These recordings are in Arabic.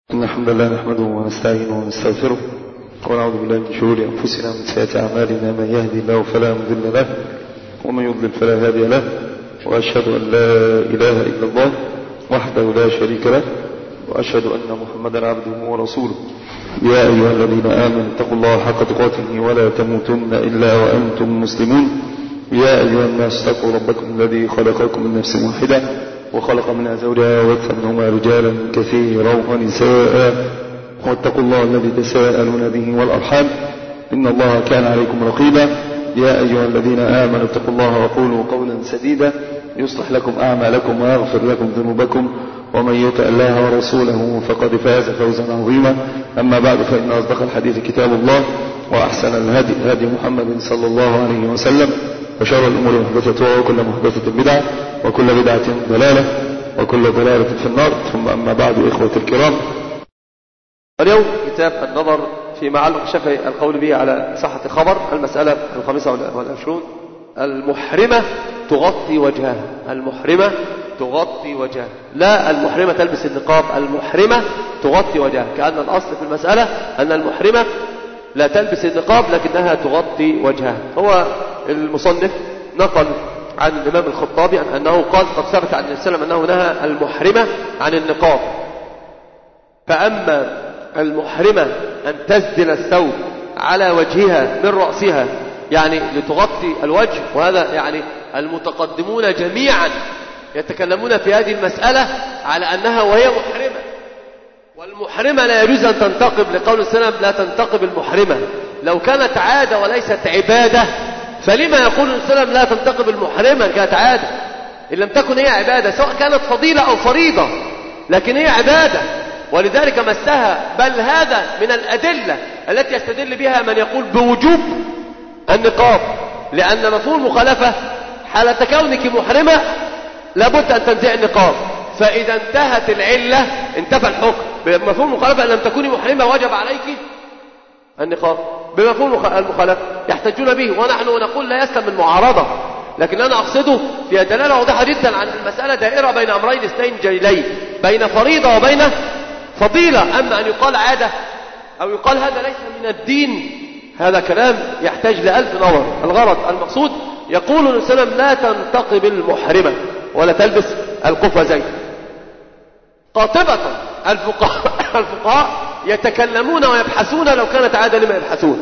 إن الحمد لله نحمده ونستعينه ونستغفره ونعوذ بالله من شرور أنفسنا ومن سيئات أعمالنا. من يهدي الله فلا مضل له ومن يضلل فلا هادي له، وأشهد أن لا إله إلا الله وحده لا شريك له، وأشهد أن محمدا عبده ورسوله. يا أيها الذين آمنوا اتقوا الله حق تقاته ولا تموتن إلا وأنتم مسلمون. يا أيها الناس اتقوا ربكم الذي خلقكم من نفس واحدة وخلق منها زوجها وبث منهما رجالا كثيرا ونساء، واتقوا الله الذي تساءلون به والأرحام إن الله كان عليكم رقيبا. يا أيها الذين آمنوا اتقوا الله وقولوا قولا سديدا يصلح لكم أعمالكم ويغفر لكم ذنوبكم، ومن يطع الله ورسوله فقد فاز فوزا عظيما. أما بعد، فإن أصدق الحديث كتاب الله، وأحسن الهدي هدي محمد صلى الله عليه وسلم، وشر الأمور محدثتها وكل محدثة بدعة وكل بدعة ضلالة وكل ضلالة في النار. ثم أما بعد، إخوة الكرام، اليوم كتاب النظر في معلق الشافعي القول به على صحة خبر المسألة 25. المحرمة تغطي وجهها. المحرمة تغطي وجهها، لا المحرمة تلبس النقاب، المحرمة تغطي وجهها، كأن الأصل في المسألة أن المحرمة لا تلبس النقاب لكنها تغطي وجهها. هو المصنف نقل عن الإمام الخطابي أنه قال قد ثبت عن النبي صلى الله عليه وسلم أنه نهى المحرمة عن النقاب، فأما المحرمة أن تسدل الثوب على وجهها من رأسها يعني لتغطي الوجه، وهذا يعني المتقدمون جميعا يتكلمون في هذه المسألة على أنها وهي محرمة، والمحرمة لا يجوز أن تنتقب، لقول السلام لا تنتقب المحرمة. لو كانت عادة وليست عبادة فلما يقول السلام لا تنتقب المحرمة؟ كانت عادة، إن لم تكن هي عبادة، سواء كانت فضيلة أو فريضة، لكن هي عبادة ولذلك مسها. بل هذا من الأدلة التي يستدل بها من يقول بوجوب النقاب، لأن مفهوم المخالفة حالة كونك محرمة لابد أن تنزع النقاب، فإذا انتهت العلة انتفى الحكم. بمفهوم المخالفة أن لم تكوني محرمة وجب عليك النقاب، بمفهوم المخالفة يحتجون به، ونحن نقول لا يسلم من معارضة، لكن أنا أقصده فيها دلالة واضحة جدا عن المسألة دائرة بين أمرين اثنين جليلين، بين فريضة وبين فضيلة. أما أن يقال عادة أو يقال هذا ليس من الدين، هذا كلام يحتاج لألف نظر. الغرض المقصود يقول النبي صلى الله عليه وسلم لا تنتقب المحرمة ولا تلبس القفازين. قاطبة الفقهاء يتكلمون ويبحثون، لو كانت عادة لما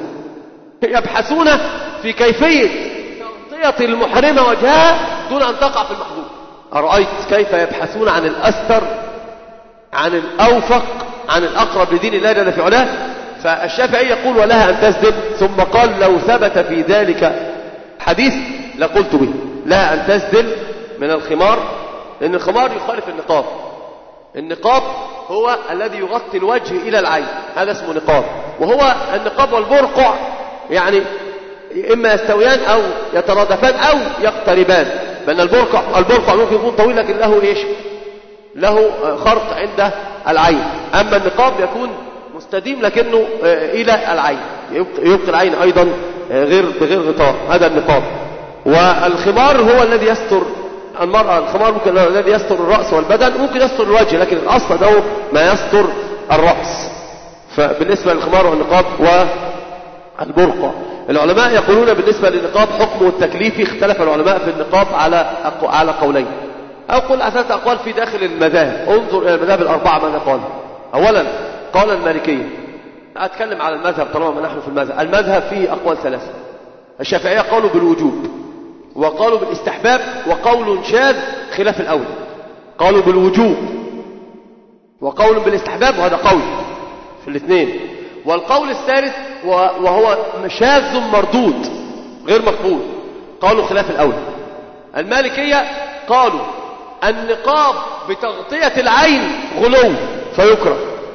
يبحثون في كيفية تغطية المحرمة وجهها دون أن تقع في المحظور. أرأيت كيف يبحثون عن الأستر، عن الأوفق، عن الأقرب لدين الله جل في علاه. فالشافعي يقول ولها أن تسدل، ثم قال لو ثبت في ذلك حديث لقلت به، لها أن تسدل من الخمار، لأن الخمار يخالف النقاب. النقاب هو الذي يغطي الوجه إلى العين، هذا اسمه نقاب. وهو النقاب والبرقع يعني إما يستويان أو يترادفان أو يقتربان، بأن البرقع ممكن يكون طويل لكن له إيش؟ له خرق عند العين. أما النقاب يكون مستديم لكنه إلى العين، يبقي العين أيضا بغير غطاء، هذا النقاب. والخمار هو الذي يستر المرأة، الخمار ممكن الذي يستر الرأس والبدن، ممكن يستر الوجه، لكن الأصل ده ما يستر الرأس. فبالنسبة للخمار والنقاب والبرقع، العلماء يقولون بالنسبة للنقاب حكمه التكليفي. اختلف العلماء في النقاب على قولين، أو قل 3 أقوال في داخل المذاهب. انظر إلى المذاهب الأربعة ماذا قال. أولا قال المالكية، أتكلم على المذهب طالما نحن في المذهب. المذهب فيه أقوال 3. الشافعية قالوا بالوجوب، وقالوا بالاستحباب، وقول شاذ خلاف الأول. قالوا بالوجوب وقول بالاستحباب، وهذا قول في الاثنين. والقول الثالث وهو شاذ مردود غير مقبول، قالوا خلاف الأول. المالكية قالوا النقاب بتغطية العين غلو فيكره،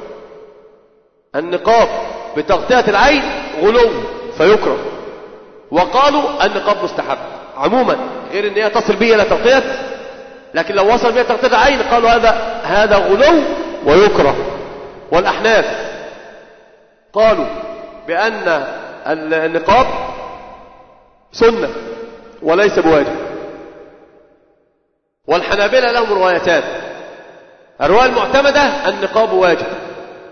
النقاب بتغطية العين غلو فيكره. وقالوا النقاب مستحب عموما، غير ان هي تصل به الى تغطية، لكن لو وصل بها تغطية العين قالوا هذا غلو ويكره. والأحناف قالوا بأن النقاب سنة وليس بواجب. والحنابلة لهم روايتان، الرواية المعتمدة النقاب واجب،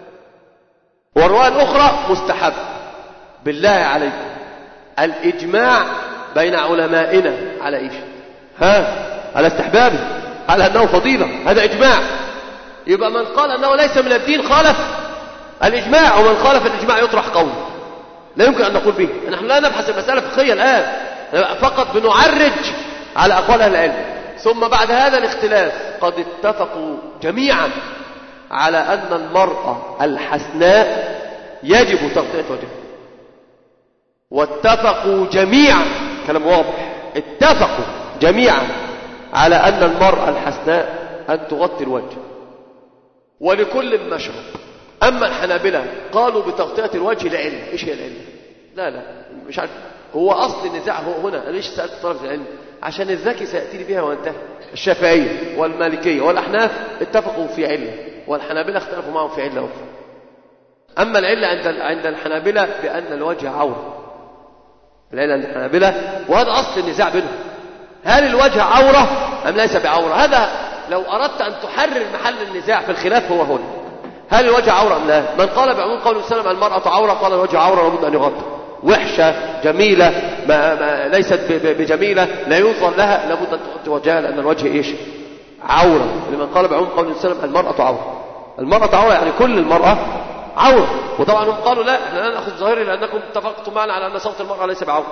والرواية الأخرى مستحب. بالله عليكم الإجماع بين علمائنا على إيش؟ على استحبابه، على أنه فضيلة، هذا إجماع. يبقى من قال أنه ليس من الدين خالف الإجماع، ومن خالف الإجماع يطرح قوله، لا يمكن أن نقول به. نحن لا نبحث المسألة فقهية الآن، فقط بنعرج على أقوال أهل العلم. ثم بعد هذا الاختلاف قد اتفقوا جميعا على أن المرأة الحسناء يجب تغطية وجهها. واتفقوا جميعا، كلام واضح، اتفقوا جميعا على أن المرأة الحسناء أن تغطي الوجه، ولكل مشرب. أما الحنابلة قالوا بتغطية الوجه لعلة. إيش هي العلة؟ لا مش عارف. هو أصل النزاع هو هنا. ليش سألت طلبة العلم؟ عشان الذكي سيأتي لي بها وانتهى. الشافعية والمالكية والأحناف اتفقوا في علة، والحنابلة اختلفوا معهم في علة أخرى. أما العلة عند الحنابلة بأن الوجه عورة. العلة عند الحنابلة، وهذا أصل النزاع بينهم، هل الوجه عورة أم ليس بعورة؟ هذا لو أردت أن تحرر محل النزاع في الخلاف هو هنا، هل الوجه عورة أم لا؟ من قال بعموم قول السلام المرأة عورة قال الوجه عورة لابد أن يغطى. وحشة جميلة ما ليست بجميلة لا ينظر لها لابد أن تغطي وجهها، لأن الوجه إيش؟ عورة. لمن قال بعموم قول السلام المرأة عورة، المرأة عورة يعني كل المرأة عورة. وطبعا هم قالوا لا، احنا لا نأخذ ظاهري لأنكم اتفقتم معنا على أن صوت المرأة ليس بعورة.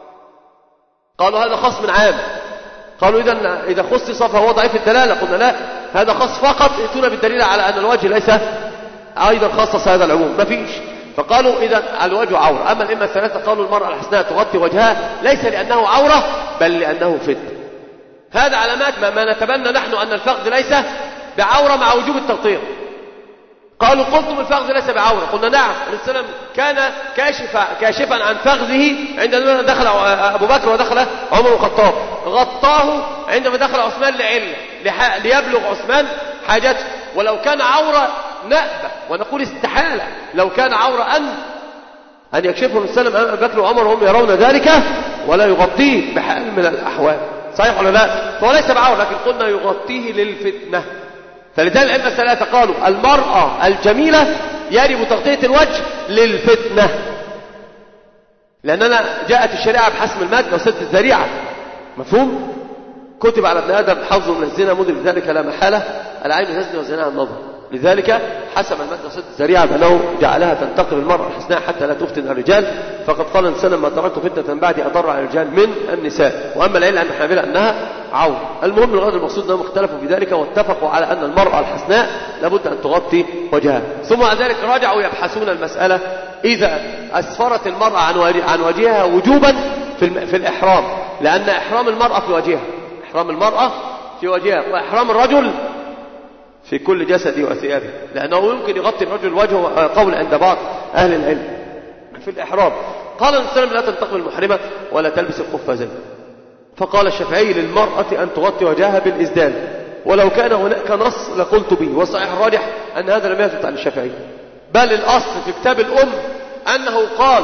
قالوا هذا خاص من عام. قالوا إذا خصص فهو ضعيف الدلالة. قلنا لا، هذا خاص فقط، ائتونا بالدليل على أن الوجه ليس أيضا خصص هذا العموم، ما فيش. فقالوا إذا الوجه عورة. أما الأئمة الثلاثة قالوا المرأة الحسناء تغطي وجهها ليس لأنه عورة بل لأنه فتن. هذا علامات ما نتبنى نحن أن الفخذ ليس بعورة مع وجوب التغطية. قالوا قلتم الفخذ ليس بعورة، قلنا نعم. السلام كان كاشفا عن فخذه عندما دخل أبو بكر ودخل عمر بن الخطاب، غطاه عندما دخل عثمان لعلة ليبلغ عثمان حاجته. ولو كان عورة نأبى ونقول استحالة، لو كان عورة أن يكشفه السلام أمام أبو بكر وعمر وهم يرون ذلك ولا يغطيه بحال من الأحوال، صحيح ولا لا؟ فهو ليس بعورة، لكن قلنا يغطيه للفتنة. فلذلك الأئمة الثلاثة قالوا المرأة الجميلة يجب تغطية الوجه للفتنة، لأننا جاءت الشريعة بحسم المادة وسد الذريعة. مفهوم؟ كتب على ابن آدم حظه من الزنا مدرك ذلك لا محالة، العين تزني وزناها النظر. لذلك حسم المادة وسد الذريعة بأنه جعلها تنتقل المرأة الحسناء حتى لا تفتن الرجال. فقد قال الإنسان ما تركت فتنة بعدي أضر على الرجال من النساء. وأما العلة عند الحنابلة أنها عورة. المهم الغرض المقصود أنهم اختلفوا في ذلك واتفقوا على أن المرأة الحسناء لابد أن تغطي وجهها. ثم على ذلك رجعوا يبحثون المسألة إذا أسفرت المرأة عن وجهها وجوبا في الإحرام، لأن إحرام المرأة في وجهها، إحرام المرأة في وجهها، وإحرام الرجل في كل جسده وثيابه، لأنه يمكن يغطي الرجل وجهه، قول عند بعض أهل العلم في الإحرام. قال الإنسان لا تنتقل المحرمة ولا تلبس القفازين. فقال الشافعي للمرأة أن تغطي وجهها بالإسدال، ولو كان هناك نص لقلت به، والصحيح الراجح أن هذا لم يثبت عن الشافعي، بل الأصل في كتاب الأم أنه قال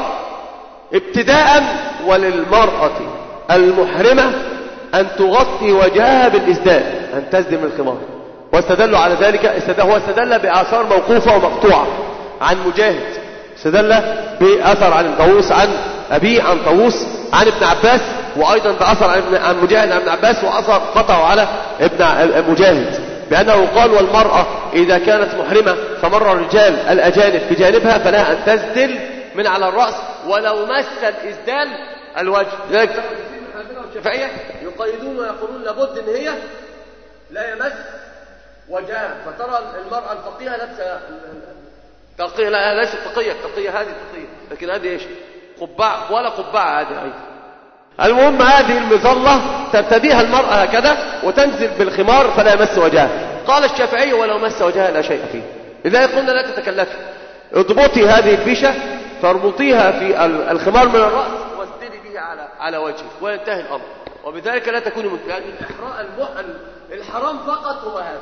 ابتداء وللمرأة المحرمة أن تغطي وجهها بالإسدال، أن تسدل من الخمار. واستدلوا على ذلك، هو استدل بآثار موقوفة ومقطوعة عن مجاهد، استدل بأثر عن طاووس عن أبي عن طاووس عن ابن عباس، وأيضا بأثر عن مجاهد عن ابن عباس، وأثر قطعوا على ابن مجاهد بأنه قال والمرأة إذا كانت محرمة فمر الرجال الأجانب بجانبها فلها أن تسدل من على الرأس ولو مس الإسدال الوجه. لذلك الشافعية يقيدون ويقولون لابد ان هي لا يمس وجهها. فترى المرأة الفقيهة لابسة تغطية، لا ليست تقية، التقية هذه تقية، لكن هذه ايش؟ قبعة، ولا قبعة هذه ايضا. المهم هذه المظلة ترتديها المرأة هكذا وتنزل بالخمار فلا يمس وجهها. قال الشافعي ولو مس وجهها لا شيء فيه. لذلك قلنا لا تتكلفي، اضبطي هذه الفيشة فاربطيها في الخمار من الرأس واسدلي به على وجهك وينتهي الأمر، وبذلك لا تكوني منتهى. يعني الحرام فقط هو هذا،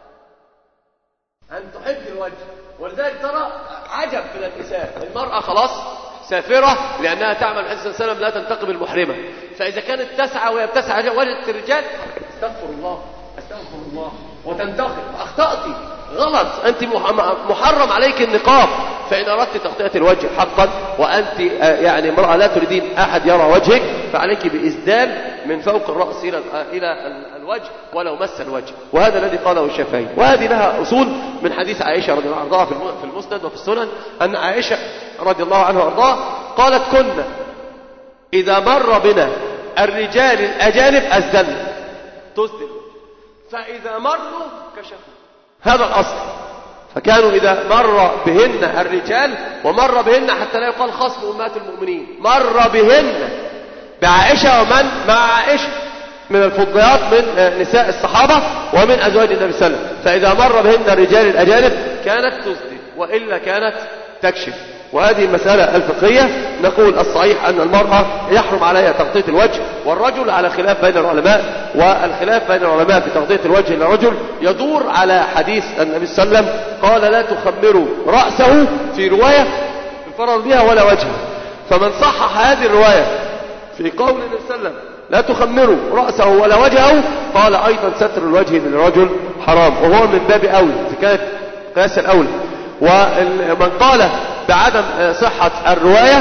أن تحب الوجه. ولذلك ترى عجب من النساء، المرأة خلاص سافرة لأنها تعمل حديث صلى الله عليه وسلم لا تنتقب المحرمة، فإذا كانت تسعى وهي بتسعى وجدت الرجال استغفر الله استغفر الله وتنتقب، أخطأتي غلط، أنت محرم عليك النقاب، فإن أردت تغطية الوجه حقا وأنت يعني امرأة لا تريدين أحد يرى وجهك، فعليك بإسدال من فوق الرأس إلى الوجه ولو مس الوجه، وهذا الذي قاله الشافعي. وهذه لها أصول من حديث عائشة رضي الله عنها في المسند وفي السنن، أن عائشة رضي الله عنها وارضاها قالت: كنا إذا مر بنا الرجال الأجانب أسدلنا، تسدل، فإذا مروا كشفنا، هذا الأصل. فكانوا إذا مر بهن الرجال، ومر بهن حتى لا يقال خصم أمهات المؤمنين، مر بهن بعائشة ومن مع عائشة من الفضليات من نساء الصحابة ومن أزواج النبي صلى الله عليه وسلم، فإذا مر بهن الرجال الأجانب كانت تسدل وإلا كانت تكشف. وهذه المسألة الفقهية نقول الصحيح أن المرأة يحرم عليها تغطية الوجه، والرجل على خلاف بين العلماء، والخلاف بين العلماء في تغطية الوجه للرجل يدور على حديث النبي صلى الله عليه وسلم قال: لا تخمروا رأسه، في رواية انفرد بها ولا وجهه. فمن صحح هذه الرواية في قول النبي صلى الله عليه وسلم لا تخمروا رأسه ولا وجهه، قال أيضا ستر الوجه للرجل حرام، وهو من باب أولى، إذا كانت قياس الأولى. ومن قال بعدم صحة الرواية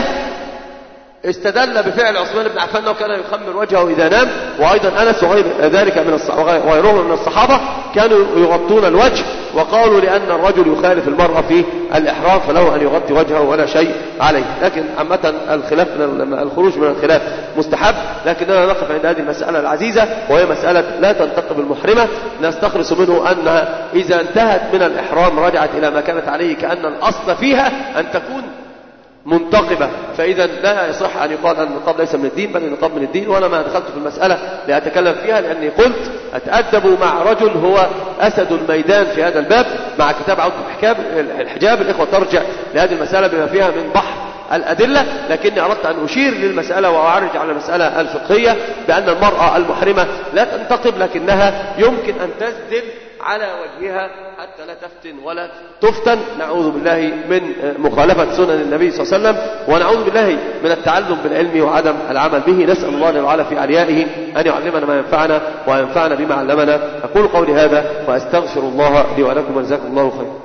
استدل بفعل عثمان بن عفان، وكان يخمر وجهه إذا نام، وأيضا أنس وغير ذلك وغيرهم من الصحابة كانوا يغطون الوجه، وقالوا لأن الرجل يخالف المرأة في الإحرام فله أن يغطي وجهه ولا شيء عليه. لكن عامة الخروج من الخلاف مستحب، لكننا نقف عند هذه المسألة العزيزة، وهي مسألة لا تنتقب المحرمة. نستخلص منه أن إذا انتهت من الإحرام رجعت إلى ما كانت عليه، كأن الأصل فيها أن تكون منتقبة. فإذا لا يصح أن يقال أن النقاب ليس من الدين، بل النقاب من الدين. وأنا ما دخلت في المسألة لأتكلم فيها، لأني قلت أتأدب مع رجل هو أسد الميدان في هذا الباب مع كتاب عودة الحجاب. الإخوة ترجع لهذه المسألة بما فيها من بحث الأدلة، لكني أردت أن أشير للمسألة وأعرج على المسألة الفقهية بأن المرأة المحرمة لا تنتقب، لكنها يمكن أن تسدل على وجهها حتى لا تفتن ولا تفتن. نعوذ بالله من مخالفة سنن النبي صلى الله عليه وسلم، ونعوذ بالله من التعلم بالعلم وعدم العمل به. نسأل الله جل وعلا في عليائه أن يعلمنا ما ينفعنا وينفعنا بما علمنا. أقول قولي هذا وأستغفر الله لي ولكم، وجزاكم الله خيرا.